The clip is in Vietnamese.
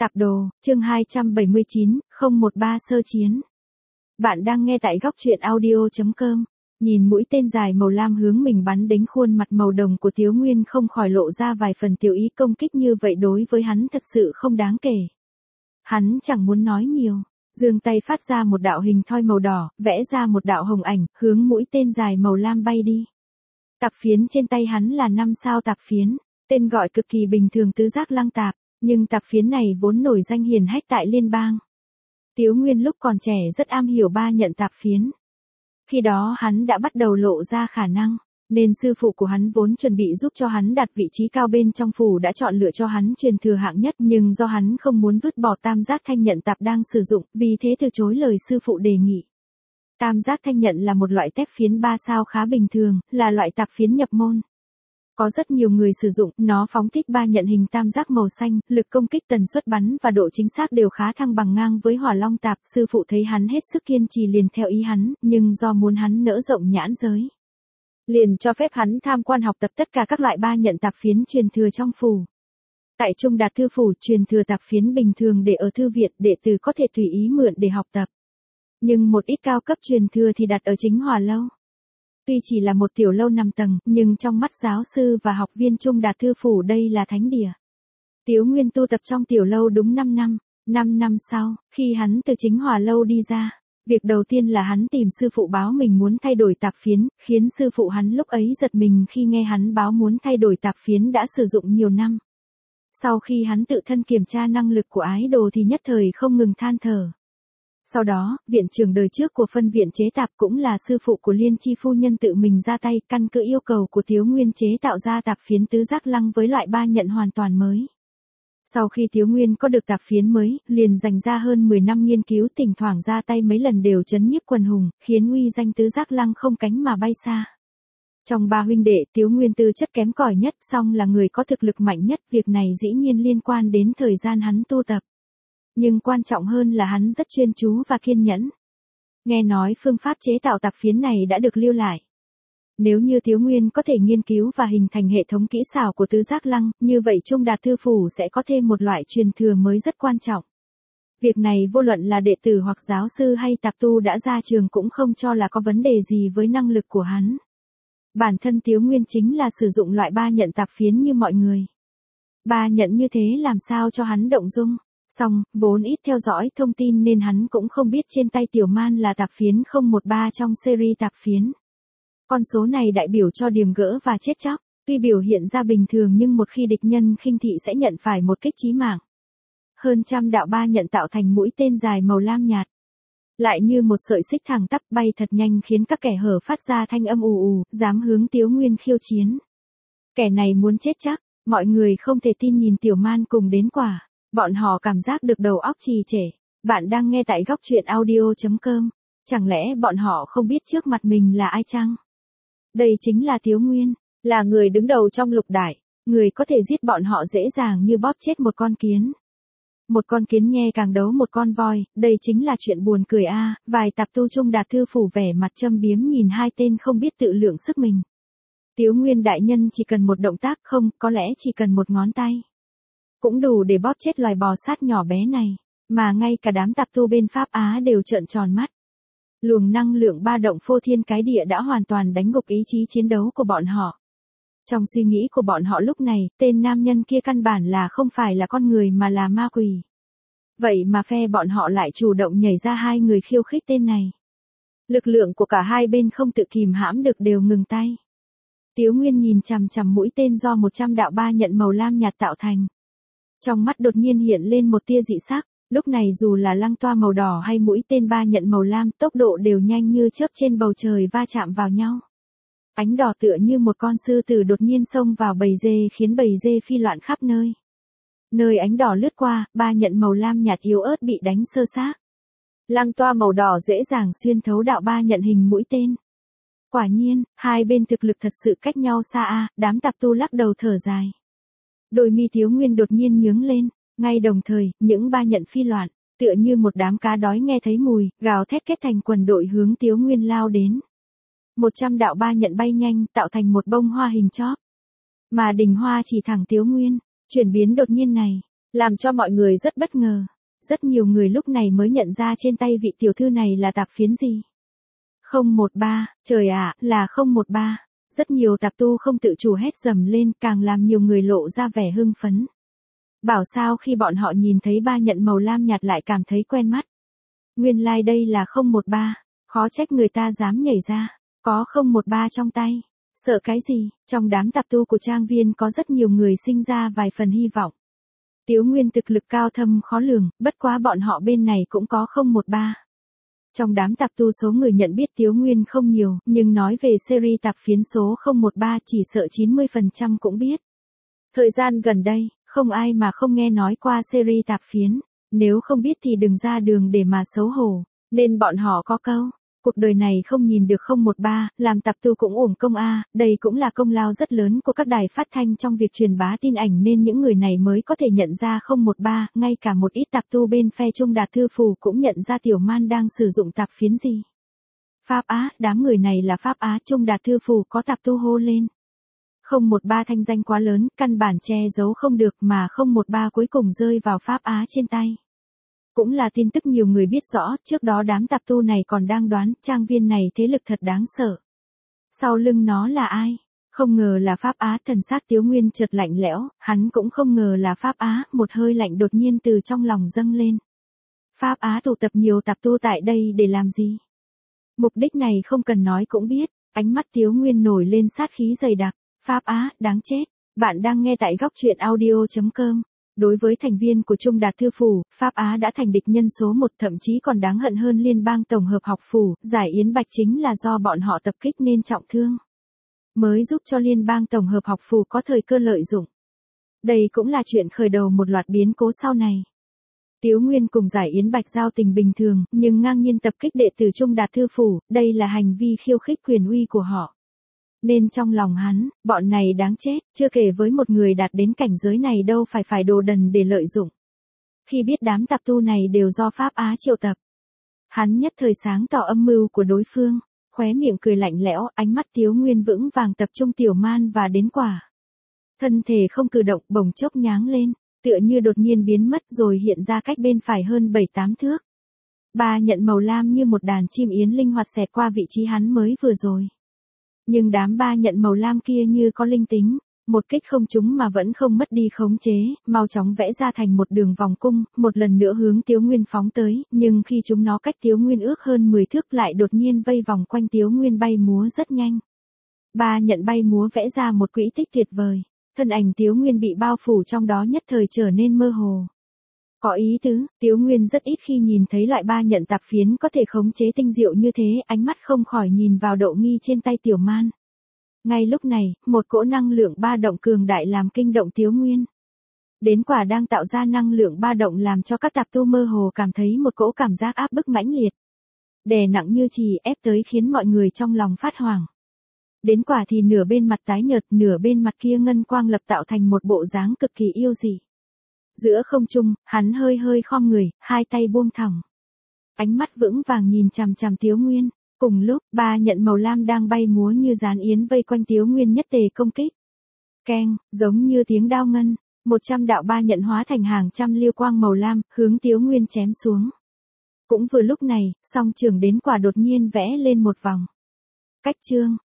Tạp đồ, chương 279, 013 sơ chiến. Bạn đang nghe tại góc truyện audio.com. Nhìn mũi tên dài màu lam hướng mình bắn đến khuôn mặt màu đồng của Tiếu Nguyên không khỏi lộ ra vài phần tiểu ý, công kích như vậy đối với hắn thật sự không đáng kể. Hắn chẳng muốn nói nhiều, giương tay phát ra một đạo hình thoi màu đỏ, vẽ ra một đạo hồng ảnh, hướng mũi tên dài màu lam bay đi. Tạp phiến trên tay hắn là 5 sao tạp phiến, tên gọi cực kỳ bình thường tứ giác lăng tạp. Nhưng tạp phiến này vốn nổi danh hiển hách tại liên bang. Tiếu Nguyên lúc còn trẻ rất am hiểu ba nhận tạp phiến. Khi đó hắn đã bắt đầu lộ ra khả năng, nên sư phụ của hắn vốn chuẩn bị giúp cho hắn đạt vị trí cao bên trong phủ đã chọn lựa cho hắn truyền thừa hạng nhất, nhưng do hắn không muốn vứt bỏ tam giác thanh nhận tạp đang sử dụng, vì thế từ chối lời sư phụ đề nghị. Tam giác thanh nhận là một loại tép phiến 3 sao khá bình thường, là loại tạp phiến nhập môn. Có rất nhiều người sử dụng, nó phóng thích ba nhận hình tam giác màu xanh, lực công kích, tần suất bắn và độ chính xác đều khá thăng bằng ngang với hỏa long tạp. Sư phụ thấy hắn hết sức kiên trì liền theo ý hắn, nhưng do muốn hắn nỡ rộng nhãn giới, liền cho phép hắn tham quan học tập tất cả các loại ba nhận tạp phiến truyền thừa trong phủ. Tại Trung Đạt Thư Phủ, truyền thừa tạp phiến bình thường để ở thư viện, đệ tử có thể tùy ý mượn để học tập. Nhưng một ít cao cấp truyền thừa thì đặt ở chính hỏa lâu. Tuy chỉ là một tiểu lâu 5 tầng, nhưng trong mắt giáo sư và học viên Trung Đạt Thư Phủ đây là thánh địa. Tiếu Nguyên tu tập trong tiểu lâu đúng 5 năm, 5 năm sau, khi hắn từ chính hỏa lâu đi ra, việc đầu tiên là hắn tìm sư phụ báo mình muốn thay đổi tạp phiến, khiến sư phụ hắn lúc ấy giật mình khi nghe hắn báo muốn thay đổi tạp phiến đã sử dụng nhiều năm. Sau khi hắn tự thân kiểm tra năng lực của ái đồ thì nhất thời không ngừng than thở. Sau đó, viện trưởng đời trước của phân viện chế tạp cũng là sư phụ của Liên Chi phu nhân tự mình ra tay, căn cứ yêu cầu của Tiếu Nguyên chế tạo ra tạp phiến tứ giác lăng với loại ba nhận hoàn toàn mới. Sau khi Tiếu Nguyên có được tạp phiến mới, liền dành ra hơn 10 năm nghiên cứu, thỉnh thoảng ra tay mấy lần đều chấn nhiếp quần hùng, khiến uy danh tứ giác lăng không cánh mà bay xa. Trong ba huynh đệ, Tiếu Nguyên tư chất kém cỏi nhất, song là người có thực lực mạnh nhất, việc này dĩ nhiên liên quan đến thời gian hắn tu tập. Nhưng quan trọng hơn là hắn rất chuyên chú và kiên nhẫn. Nghe nói phương pháp chế tạo tạp phiến này đã được lưu lại. Nếu như Tiếu Nguyên có thể nghiên cứu và hình thành hệ thống kỹ xảo của tứ giác lăng, như vậy Trung Đạt Thư Phủ sẽ có thêm một loại truyền thừa mới rất quan trọng. Việc này vô luận là đệ tử hoặc giáo sư hay tạp tu đã ra trường cũng không cho là có vấn đề gì với năng lực của hắn. Bản thân Tiếu Nguyên chính là sử dụng loại ba nhận tạp phiến như mọi người. Ba nhận như thế làm sao cho hắn động dung. Song, vốn ít theo dõi thông tin nên hắn cũng không biết trên tay Tiểu Man là tạp phiến 013 trong series tạp phiến. Con số này đại biểu cho điểm gỡ và chết chóc, tuy biểu hiện ra bình thường nhưng một khi địch nhân khinh thị sẽ nhận phải một kích chí mạng. Hơn trăm đạo ba nhận tạo thành mũi tên dài màu lam nhạt. Lại như một sợi xích thẳng tắp bay thật nhanh khiến các kẻ hở phát ra thanh âm ù ù, dám hướng Tiếu Nguyên khiêu chiến. Kẻ này muốn chết chắc, mọi người không thể tin nhìn Tiểu Man cùng đến quả. Bọn họ cảm giác được đầu óc trì trệ. Bạn đang nghe tại góc truyện audio.com. Chẳng lẽ bọn họ không biết trước mặt mình là ai chăng? Đây chính là Tiếu Nguyên, là người đứng đầu trong lục đại, người có thể giết bọn họ dễ dàng như bóp chết một con kiến. Một con kiến nhe càng đấu một con voi, đây chính là chuyện buồn cười a. Vài tạp tu Trung Đạt Thư Phủ vẻ mặt châm biếm nhìn hai tên không biết tự lượng sức mình. Tiếu Nguyên đại nhân chỉ cần một động tác, không, có lẽ chỉ cần một ngón tay. Cũng đủ để bóp chết loài bò sát nhỏ bé này, mà ngay cả đám tạp tu bên Pháp Á đều trợn tròn mắt. Luồng năng lượng ba động phô thiên cái địa đã hoàn toàn đánh gục ý chí chiến đấu của bọn họ. Trong suy nghĩ của bọn họ lúc này, tên nam nhân kia căn bản là không phải là con người mà là ma quỷ. Vậy mà phe bọn họ lại chủ động nhảy ra hai người khiêu khích tên này. Lực lượng của cả hai bên không tự kìm hãm được đều ngừng tay. Tiếu Nguyên nhìn chằm chằm mũi tên do 100 đạo ba nhận màu lam nhạt tạo thành. Trong mắt đột nhiên hiện lên một tia dị sắc, lúc này dù là lăng toa màu đỏ hay mũi tên ba nhận màu lam, tốc độ đều nhanh như chớp trên bầu trời va chạm vào nhau. Ánh đỏ tựa như một con sư tử đột nhiên xông vào bầy dê khiến bầy dê phi loạn khắp nơi. Nơi ánh đỏ lướt qua, ba nhận màu lam nhạt yếu ớt bị đánh sơ xác. Lăng toa màu đỏ dễ dàng xuyên thấu đạo ba nhận hình mũi tên. Quả nhiên, hai bên thực lực thật sự cách nhau xa a. Đám tạp tu lắc đầu thở dài. Đôi mi Tiếu Nguyên đột nhiên nhướng lên, ngay đồng thời, những ba nhận phi loạn, tựa như một đám cá đói nghe thấy mùi, gào thét kết thành quần đội hướng Tiếu Nguyên lao đến. 100 đạo ba nhận bay nhanh, tạo thành một bông hoa hình chóp. Mà đỉnh hoa chỉ thẳng Tiếu Nguyên, chuyển biến đột nhiên này, làm cho mọi người rất bất ngờ. Rất nhiều người lúc này mới nhận ra trên tay vị tiểu thư này là tạp phiến gì. 013, trời ạ, là 013. Rất nhiều tạp tu không tự chủ hét dầm lên, càng làm nhiều người lộ ra vẻ hưng phấn. Bảo sao khi bọn họ nhìn thấy ba nhận màu lam nhạt lại cảm thấy quen mắt. Nguyên lai đây là 013, khó trách người ta dám nhảy ra, có 013 trong tay. Sợ cái gì, trong đám tạp tu của trang viên có rất nhiều người sinh ra vài phần hy vọng. Tiếu Nguyên thực lực cao thâm khó lường, bất quá bọn họ bên này cũng có 013. Trong đám tạp tu số người nhận biết Tiếu Nguyên không nhiều, nhưng nói về series tạp phiến số 013 chỉ sợ 90% cũng biết. Thời gian gần đây, không ai mà không nghe nói qua series tạp phiến, nếu không biết thì đừng ra đường để mà xấu hổ, nên bọn họ có câu, cuộc đời này không nhìn được 013, làm tạp tu cũng uổng công a, đây cũng là công lao rất lớn của các đài phát thanh trong việc truyền bá tin ảnh nên những người này mới có thể nhận ra 013, ngay cả một ít tạp tu bên phe Trung Đạt Thư Phù cũng nhận ra Tiểu Man đang sử dụng tạp phiến gì. Pháp Á, đám người này là Pháp Á, Trung Đạt Thư Phù có tạp tu hô lên. 013 thanh danh quá lớn, căn bản che giấu không được mà 013 cuối cùng rơi vào Pháp Á trên tay. Cũng là tin tức nhiều người biết rõ, trước đó đám tạp tu này còn đang đoán, trang viên này thế lực thật đáng sợ. Sau lưng nó là ai? Không ngờ là Pháp Á, thần xác Tiếu Nguyên chợt lạnh lẽo, hắn cũng không ngờ là Pháp Á, một hơi lạnh đột nhiên từ trong lòng dâng lên. Pháp Á tụ tập nhiều tạp tu tại đây để làm gì? Mục đích này không cần nói cũng biết, ánh mắt Tiếu Nguyên nổi lên sát khí dày đặc. Pháp Á, đáng chết. Bạn đang nghe tại góc truyện audio.com. Đối với thành viên của Trung Đạt Thư Phủ, Pháp Á đã thành địch nhân số 1, thậm chí còn đáng hận hơn Liên bang Tổng hợp học phủ, giải Yến Bạch chính là do bọn họ tập kích nên trọng thương. Mới giúp cho Liên bang Tổng hợp học phủ có thời cơ lợi dụng. Đây cũng là chuyện khởi đầu một loạt biến cố sau này. Tiếu Nguyên cùng giải Yến Bạch giao tình bình thường, nhưng ngang nhiên tập kích đệ tử Trung Đạt Thư Phủ, đây là hành vi khiêu khích quyền uy của họ. Nên trong lòng hắn, bọn này đáng chết, chưa kể với một người đạt đến cảnh giới này đâu phải đồ đần để lợi dụng. Khi biết đám tạp tu này đều do Pháp Á triệu tập, hắn nhất thời sáng tỏ âm mưu của đối phương, khóe miệng cười lạnh lẽo, ánh mắt Tiếu Nguyên vững vàng tập trung Tiểu Man và đến quả. Thân thể không cử động, bỗng chốc nháng lên, tựa như đột nhiên biến mất rồi hiện ra cách bên phải hơn 7-8 thước. Ba nhận màu lam như một đàn chim yến linh hoạt xẹt qua vị trí hắn mới vừa rồi. Nhưng đám ba nhận màu lam kia như có linh tính, một kích không trúng mà vẫn không mất đi khống chế, mau chóng vẽ ra thành một đường vòng cung, một lần nữa hướng Tiếu Nguyên phóng tới, nhưng khi chúng nó cách Tiếu Nguyên ước hơn 10 thước lại đột nhiên vây vòng quanh Tiếu Nguyên bay múa rất nhanh. Ba nhận bay múa vẽ ra một quỹ tích tuyệt vời, thân ảnh Tiếu Nguyên bị bao phủ trong đó nhất thời trở nên mơ hồ. Có ý tứ, Tiếu Nguyên rất ít khi nhìn thấy loại ba nhận tạp phiến có thể khống chế tinh diệu như thế, ánh mắt không khỏi nhìn vào độ nghi trên tay Tiểu Man. Ngay lúc này, một cỗ năng lượng ba động cường đại làm kinh động Tiếu Nguyên. Đến quả đang tạo ra năng lượng ba động làm cho các tạp tu mơ hồ cảm thấy một cỗ cảm giác áp bức mãnh liệt. Đè nặng như chì ép tới khiến mọi người trong lòng phát hoảng. Đến quả thì nửa bên mặt tái nhợt, nửa bên mặt kia ngân quang lập tạo thành một bộ dáng cực kỳ yêu dị. Giữa không trung, hắn hơi hơi khom người, hai tay buông thõng. Ánh mắt vững vàng nhìn chằm chằm Tiếu Nguyên. Cùng lúc, ba nhận màu lam đang bay múa như gián yến vây quanh Tiếu Nguyên nhất tề công kích. Keng, giống như tiếng đao ngân, 100 đạo ba nhận hóa thành hàng trăm liêu quang màu lam, hướng Tiếu Nguyên chém xuống. Cũng vừa lúc này, song trường đến quả đột nhiên vẽ lên một vòng. Cách chương,